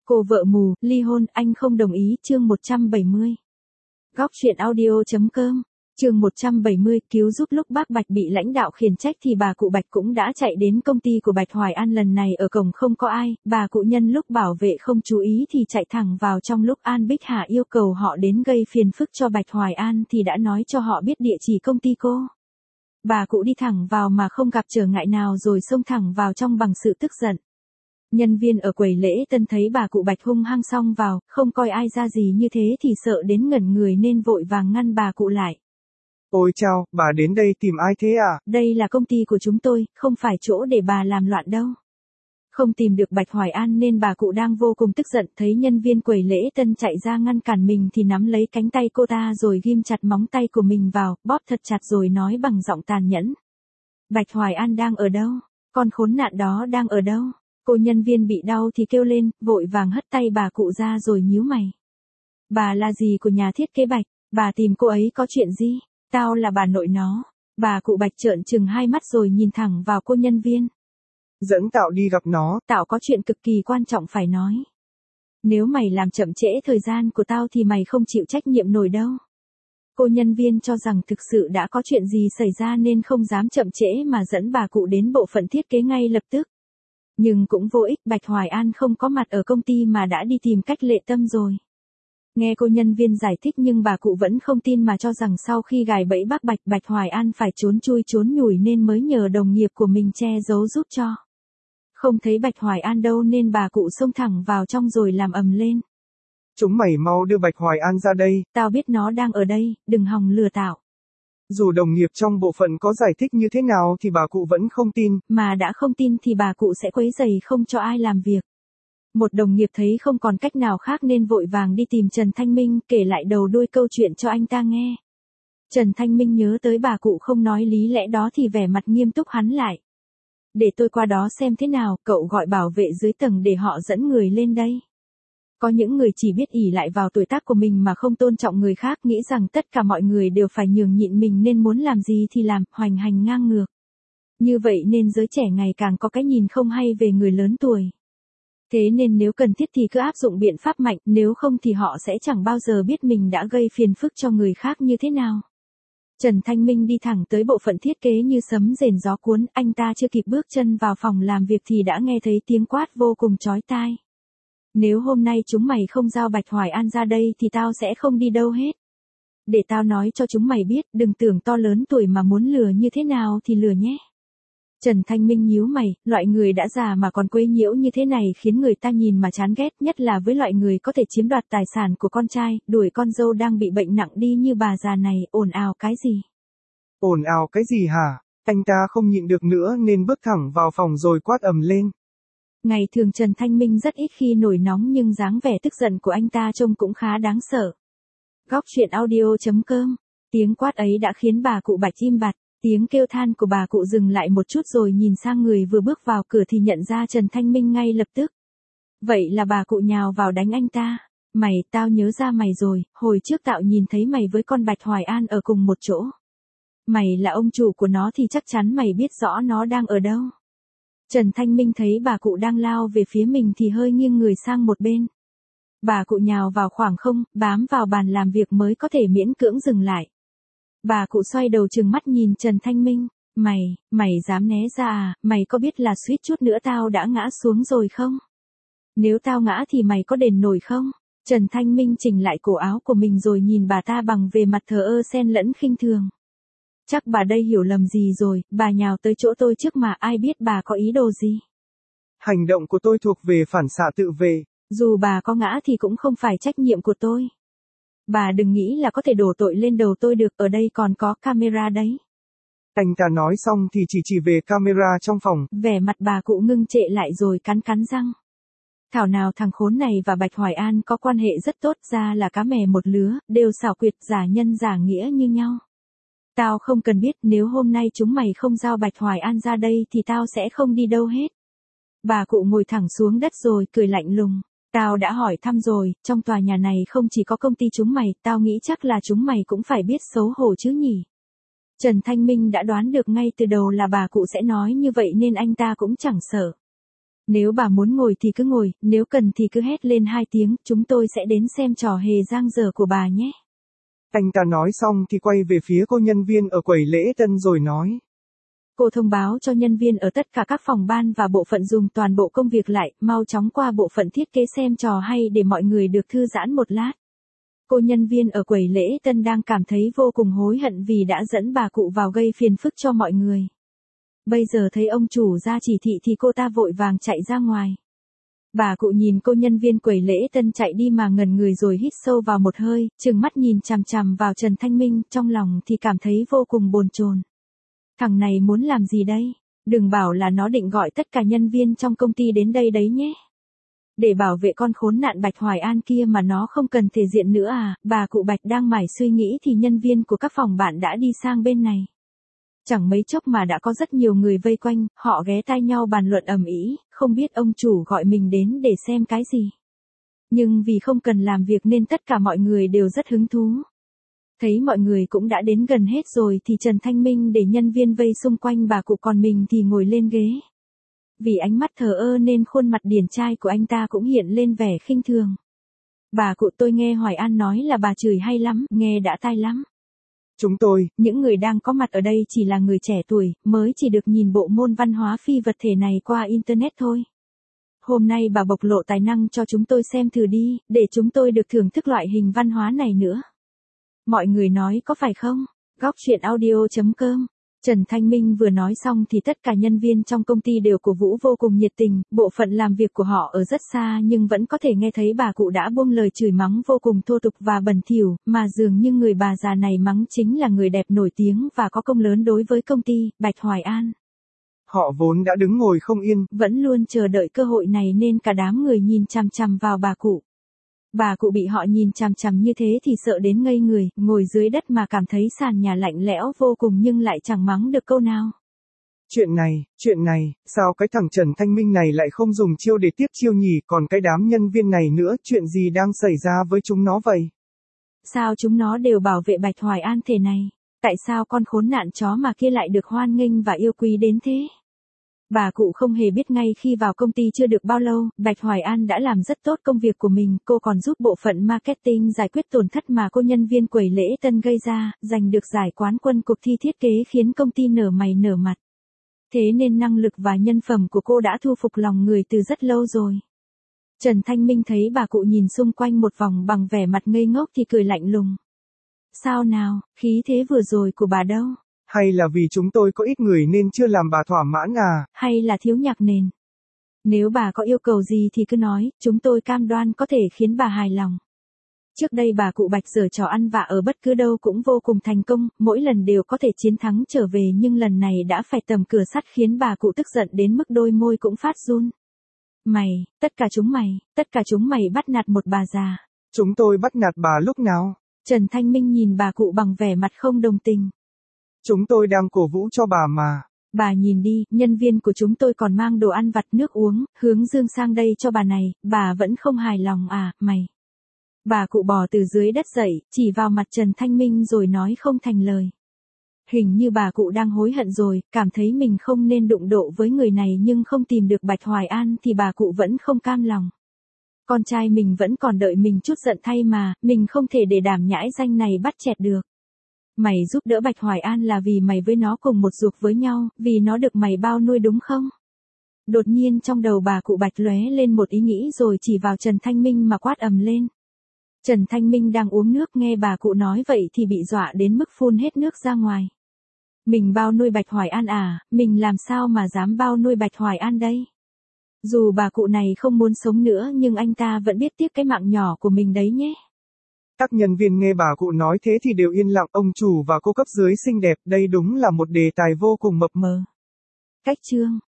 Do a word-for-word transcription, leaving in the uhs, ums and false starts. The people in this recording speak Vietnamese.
Cô vợ mù, ly hôn, anh không đồng ý, chương một trăm bảy mươi. Góc truyện audio.com, chương một trăm bảy mươi, cứu giúp lúc bác Bạch bị lãnh đạo khiển trách thì bà cụ Bạch cũng đã chạy đến công ty của Bạch Hoài An, lần này ở cổng không có ai, bà cụ nhân lúc bảo vệ không chú ý thì chạy thẳng vào trong, lúc An Bích Hà yêu cầu họ đến gây phiền phức cho Bạch Hoài An thì đã nói cho họ biết địa chỉ công ty cô. Bà cụ đi thẳng vào mà không gặp trở ngại nào rồi xông thẳng vào trong bằng sự tức giận. Nhân viên ở quầy lễ tân thấy bà cụ Bạch hung hăng xông vào, không coi ai ra gì như thế thì sợ đến ngẩn người nên vội vàng ngăn bà cụ lại. Ôi chao, bà đến đây tìm ai thế à? Đây là công ty của chúng tôi, không phải chỗ để bà làm loạn đâu. Không tìm được Bạch Hoài An nên bà cụ đang vô cùng tức giận, thấy nhân viên quầy lễ tân chạy ra ngăn cản mình thì nắm lấy cánh tay cô ta rồi ghim chặt móng tay của mình vào, bóp thật chặt rồi nói bằng giọng tàn nhẫn. Bạch Hoài An đang ở đâu? Con khốn nạn đó đang ở đâu? Cô nhân viên bị đau thì kêu lên, vội vàng hất tay bà cụ ra rồi nhíu mày. Bà là gì của nhà thiết kế Bạch? Bà tìm cô ấy có chuyện gì? Tao là bà nội nó. Bà cụ Bạch trợn trừng hai mắt rồi nhìn thẳng vào cô nhân viên. Dẫn Tạo đi gặp nó. Tạo có chuyện cực kỳ quan trọng phải nói. Nếu mày làm chậm trễ thời gian của tao thì mày không chịu trách nhiệm nổi đâu. Cô nhân viên cho rằng thực sự đã có chuyện gì xảy ra nên không dám chậm trễ mà dẫn bà cụ đến bộ phận thiết kế ngay lập tức. Nhưng cũng vô ích, Bạch Hoài An không có mặt ở công ty mà đã đi tìm Cách Lệ Tâm rồi. Nghe cô nhân viên giải thích nhưng bà cụ vẫn không tin mà cho rằng sau khi gài bẫy bác Bạch, Bạch Hoài An phải trốn chui trốn nhủi nên mới nhờ đồng nghiệp của mình che giấu giúp cho. Không thấy Bạch Hoài An đâu nên bà cụ xông thẳng vào trong rồi làm ầm lên. Chúng mày mau đưa Bạch Hoài An ra đây. Tao biết nó đang ở đây, đừng hòng lừa Tạo. Dù đồng nghiệp trong bộ phận có giải thích như thế nào thì bà cụ vẫn không tin. Mà đã không tin thì bà cụ sẽ quấy rầy không cho ai làm việc. Một đồng nghiệp thấy không còn cách nào khác nên vội vàng đi tìm Trần Thanh Minh kể lại đầu đuôi câu chuyện cho anh ta nghe. Trần Thanh Minh nhớ tới bà cụ không nói lý lẽ đó thì vẻ mặt nghiêm túc hắn lại. Để tôi qua đó xem thế nào, cậu gọi bảo vệ dưới tầng để họ dẫn người lên đây. Có những người chỉ biết ỷ lại vào tuổi tác của mình mà không tôn trọng người khác, nghĩ rằng tất cả mọi người đều phải nhường nhịn mình nên muốn làm gì thì làm, hoành hành ngang ngược. Như vậy nên giới trẻ ngày càng có cái nhìn không hay về người lớn tuổi. Thế nên nếu cần thiết thì cứ áp dụng biện pháp mạnh, nếu không thì họ sẽ chẳng bao giờ biết mình đã gây phiền phức cho người khác như thế nào. Trần Thanh Minh đi thẳng tới bộ phận thiết kế như sấm rền gió cuốn, anh ta chưa kịp bước chân vào phòng làm việc thì đã nghe thấy tiếng quát vô cùng chói tai. Nếu hôm nay chúng mày không giao Bạch Hoài An ra đây thì tao sẽ không đi đâu hết. Để tao nói cho chúng mày biết, đừng tưởng to lớn tuổi mà muốn lừa như thế nào thì lừa nhé. Trần Thanh Minh nhíu mày, loại người đã già mà còn quấy nhiễu như thế này khiến người ta nhìn mà chán ghét, nhất là với loại người có thể chiếm đoạt tài sản của con trai, đuổi con dâu đang bị bệnh nặng đi như bà già này, ồn ào cái gì? Ồn ào cái gì hả? Anh ta không nhịn được nữa nên bước thẳng vào phòng rồi quát ầm lên. Ngày thường Trần Thanh Minh rất ít khi nổi nóng nhưng dáng vẻ tức giận của anh ta trông cũng khá đáng sợ. Góc truyện audio.com, tiếng quát ấy đã khiến bà cụ Bạch im bặt. Tiếng kêu than của bà cụ dừng lại một chút rồi nhìn sang người vừa bước vào cửa thì nhận ra Trần Thanh Minh ngay lập tức. Vậy là bà cụ nhào vào đánh anh ta. Mày, tao nhớ ra mày rồi, hồi trước Tạo nhìn thấy mày với con Bạch Hoài An ở cùng một chỗ. Mày là ông chủ của nó thì chắc chắn mày biết rõ nó đang ở đâu. Trần Thanh Minh thấy bà cụ đang lao về phía mình thì hơi nghiêng người sang một bên. Bà cụ nhào vào khoảng không, bám vào bàn làm việc mới có thể miễn cưỡng dừng lại. Bà cụ xoay đầu trừng mắt nhìn Trần Thanh Minh. Mày, mày dám né ra à, mày có biết là suýt chút nữa tao đã ngã xuống rồi không? Nếu tao ngã thì mày có đền nổi không? Trần Thanh Minh chỉnh lại cổ áo của mình rồi nhìn bà ta bằng về mặt thờ ơ xen lẫn khinh thường. Chắc bà đây hiểu lầm gì rồi, bà nhào tới chỗ tôi trước mà ai biết bà có ý đồ gì. Hành động của tôi thuộc về phản xạ tự vệ. Dù bà có ngã thì cũng không phải trách nhiệm của tôi. Bà đừng nghĩ là có thể đổ tội lên đầu tôi được, ở đây còn có camera đấy. Anh ta nói xong thì chỉ chỉ về camera trong phòng. Vẻ mặt bà cụ ngưng trệ lại rồi cắn cắn răng. Thảo nào thằng khốn này và Bạch Hoài An có quan hệ rất tốt, ra là cá mè một lứa, đều xảo quyệt giả nhân giả nghĩa như nhau. Tao không cần biết, nếu hôm nay chúng mày không giao Bạch Hoài An ra đây thì tao sẽ không đi đâu hết. Bà cụ ngồi thẳng xuống đất rồi cười lạnh lùng. Tao đã hỏi thăm rồi, trong tòa nhà này không chỉ có công ty chúng mày, tao nghĩ chắc là chúng mày cũng phải biết xấu hổ chứ nhỉ. Trần Thanh Minh đã đoán được ngay từ đầu là bà cụ sẽ nói như vậy nên anh ta cũng chẳng sợ. Nếu bà muốn ngồi thì cứ ngồi, nếu cần thì cứ hét lên hai tiếng, chúng tôi sẽ đến xem trò hề giang dở của bà nhé. Anh ta nói xong thì quay về phía cô nhân viên ở quầy lễ tân rồi nói. Cô thông báo cho nhân viên ở tất cả các phòng ban và bộ phận dùng toàn bộ công việc lại, mau chóng qua bộ phận thiết kế xem trò hay để mọi người được thư giãn một lát. Cô nhân viên ở quầy lễ tân đang cảm thấy vô cùng hối hận vì đã dẫn bà cụ vào gây phiền phức cho mọi người. Bây giờ thấy ông chủ ra chỉ thị thì cô ta vội vàng chạy ra ngoài. Bà cụ nhìn cô nhân viên quầy lễ tân chạy đi mà ngẩn người rồi hít sâu vào một hơi, trừng mắt nhìn chằm chằm vào Trần Thanh Minh, trong lòng thì cảm thấy vô cùng bồn chồn. Thằng này muốn làm gì đây? Đừng bảo là nó định gọi tất cả nhân viên trong công ty đến đây đấy nhé. Để bảo vệ con khốn nạn Bạch Hoài An kia mà nó không cần thể diện nữa à? Bà cụ Bạch đang mải suy nghĩ thì nhân viên của các phòng bạn đã đi sang bên này. Chẳng mấy chốc mà đã có rất nhiều người vây quanh, họ ghé tai nhau bàn luận ầm ĩ, không biết ông chủ gọi mình đến để xem cái gì. Nhưng vì không cần làm việc nên tất cả mọi người đều rất hứng thú. Thấy mọi người cũng đã đến gần hết rồi thì Trần Thanh Minh để nhân viên vây xung quanh bà cụ, còn mình thì ngồi lên ghế. Vì ánh mắt thờ ơ nên khuôn mặt điển trai của anh ta cũng hiện lên vẻ khinh thường. Bà cụ, tôi nghe Hoài An nói là bà chửi hay lắm, nghe đã tai lắm. Chúng tôi, những người đang có mặt ở đây chỉ là người trẻ tuổi, mới chỉ được nhìn bộ môn văn hóa phi vật thể này qua Internet thôi. Hôm nay bà bộc lộ tài năng cho chúng tôi xem thử đi, để chúng tôi được thưởng thức loại hình văn hóa này nữa. Mọi người nói có phải không? Góc truyện audio chấm com. Trần Thanh Minh vừa nói xong thì tất cả nhân viên trong công ty đều cổ vũ vô cùng nhiệt tình, bộ phận làm việc của họ ở rất xa nhưng vẫn có thể nghe thấy bà cụ đã buông lời chửi mắng vô cùng thô tục và bẩn thỉu, mà dường như người bà già này mắng chính là người đẹp nổi tiếng và có công lớn đối với công ty, Bạch Hoài An. Họ vốn đã đứng ngồi không yên, vẫn luôn chờ đợi cơ hội này nên cả đám người nhìn chằm chằm vào bà cụ. Bà cụ bị họ nhìn chằm chằm như thế thì sợ đến ngây người, ngồi dưới đất mà cảm thấy sàn nhà lạnh lẽo vô cùng nhưng lại chẳng mắng được câu nào. Chuyện này, chuyện này, sao cái thằng Trần Thanh Minh này lại không dùng chiêu để tiếp chiêu nhỉ, còn cái đám nhân viên này nữa, chuyện gì đang xảy ra với chúng nó vậy? Sao chúng nó đều bảo vệ Bạch Hoài An thế này? Tại sao con khốn nạn chó mà kia lại được hoan nghênh và yêu quý đến thế? Bà cụ không hề biết ngay khi vào công ty chưa được bao lâu, Bạch Hoài An đã làm rất tốt công việc của mình, cô còn giúp bộ phận marketing giải quyết tổn thất mà cô nhân viên quầy lễ tân gây ra, giành được giải quán quân cuộc thi thiết kế khiến công ty nở mày nở mặt. Thế nên năng lực và nhân phẩm của cô đã thu phục lòng người từ rất lâu rồi. Trần Thanh Minh thấy bà cụ nhìn xung quanh một vòng bằng vẻ mặt ngây ngốc thì cười lạnh lùng. Sao nào, khí thế vừa rồi của bà đâu? Hay là vì chúng tôi có ít người nên chưa làm bà thỏa mãn à? Hay là thiếu nhạc nền? Nếu bà có yêu cầu gì thì cứ nói, chúng tôi cam đoan có thể khiến bà hài lòng. Trước đây bà cụ Bạch giở trò ăn vạ ở bất cứ đâu cũng vô cùng thành công, mỗi lần đều có thể chiến thắng trở về nhưng lần này đã phải tầm cửa sắt khiến bà cụ tức giận đến mức đôi môi cũng phát run. Mày, tất cả chúng mày, tất cả chúng mày bắt nạt một bà già. Chúng tôi bắt nạt bà lúc nào? Trần Thanh Minh nhìn bà cụ bằng vẻ mặt không đồng tình. Chúng tôi đang cổ vũ cho bà mà. Bà nhìn đi, nhân viên của chúng tôi còn mang đồ ăn vặt nước uống, hướng dương sang đây cho bà này, bà vẫn không hài lòng à, mày. Bà cụ bò từ dưới đất dậy, chỉ vào mặt Trần Thanh Minh rồi nói không thành lời. Hình như bà cụ đang hối hận rồi, cảm thấy mình không nên đụng độ với người này nhưng không tìm được Bạch Hoài An thì bà cụ vẫn không cam lòng. Con trai mình vẫn còn đợi mình chút giận thay mà, mình không thể để đảm nhãi danh này bắt chẹt được. Mày giúp đỡ Bạch Hoài An là vì mày với nó cùng một ruột với nhau, vì nó được mày bao nuôi đúng không? Đột nhiên trong đầu bà cụ Bạch lóe lên một ý nghĩ rồi chỉ vào Trần Thanh Minh mà quát ầm lên. Trần Thanh Minh đang uống nước nghe bà cụ nói vậy thì bị dọa đến mức phun hết nước ra ngoài. Mình bao nuôi Bạch Hoài An à, mình làm sao mà dám bao nuôi Bạch Hoài An đây? Dù bà cụ này không muốn sống nữa nhưng anh ta vẫn biết tiếc cái mạng nhỏ của mình đấy nhé. Các nhân viên nghe bà cụ nói thế thì đều yên lặng, ông chủ và cô cấp dưới xinh đẹp, đây đúng là một đề tài vô cùng mập mờ. Cách chương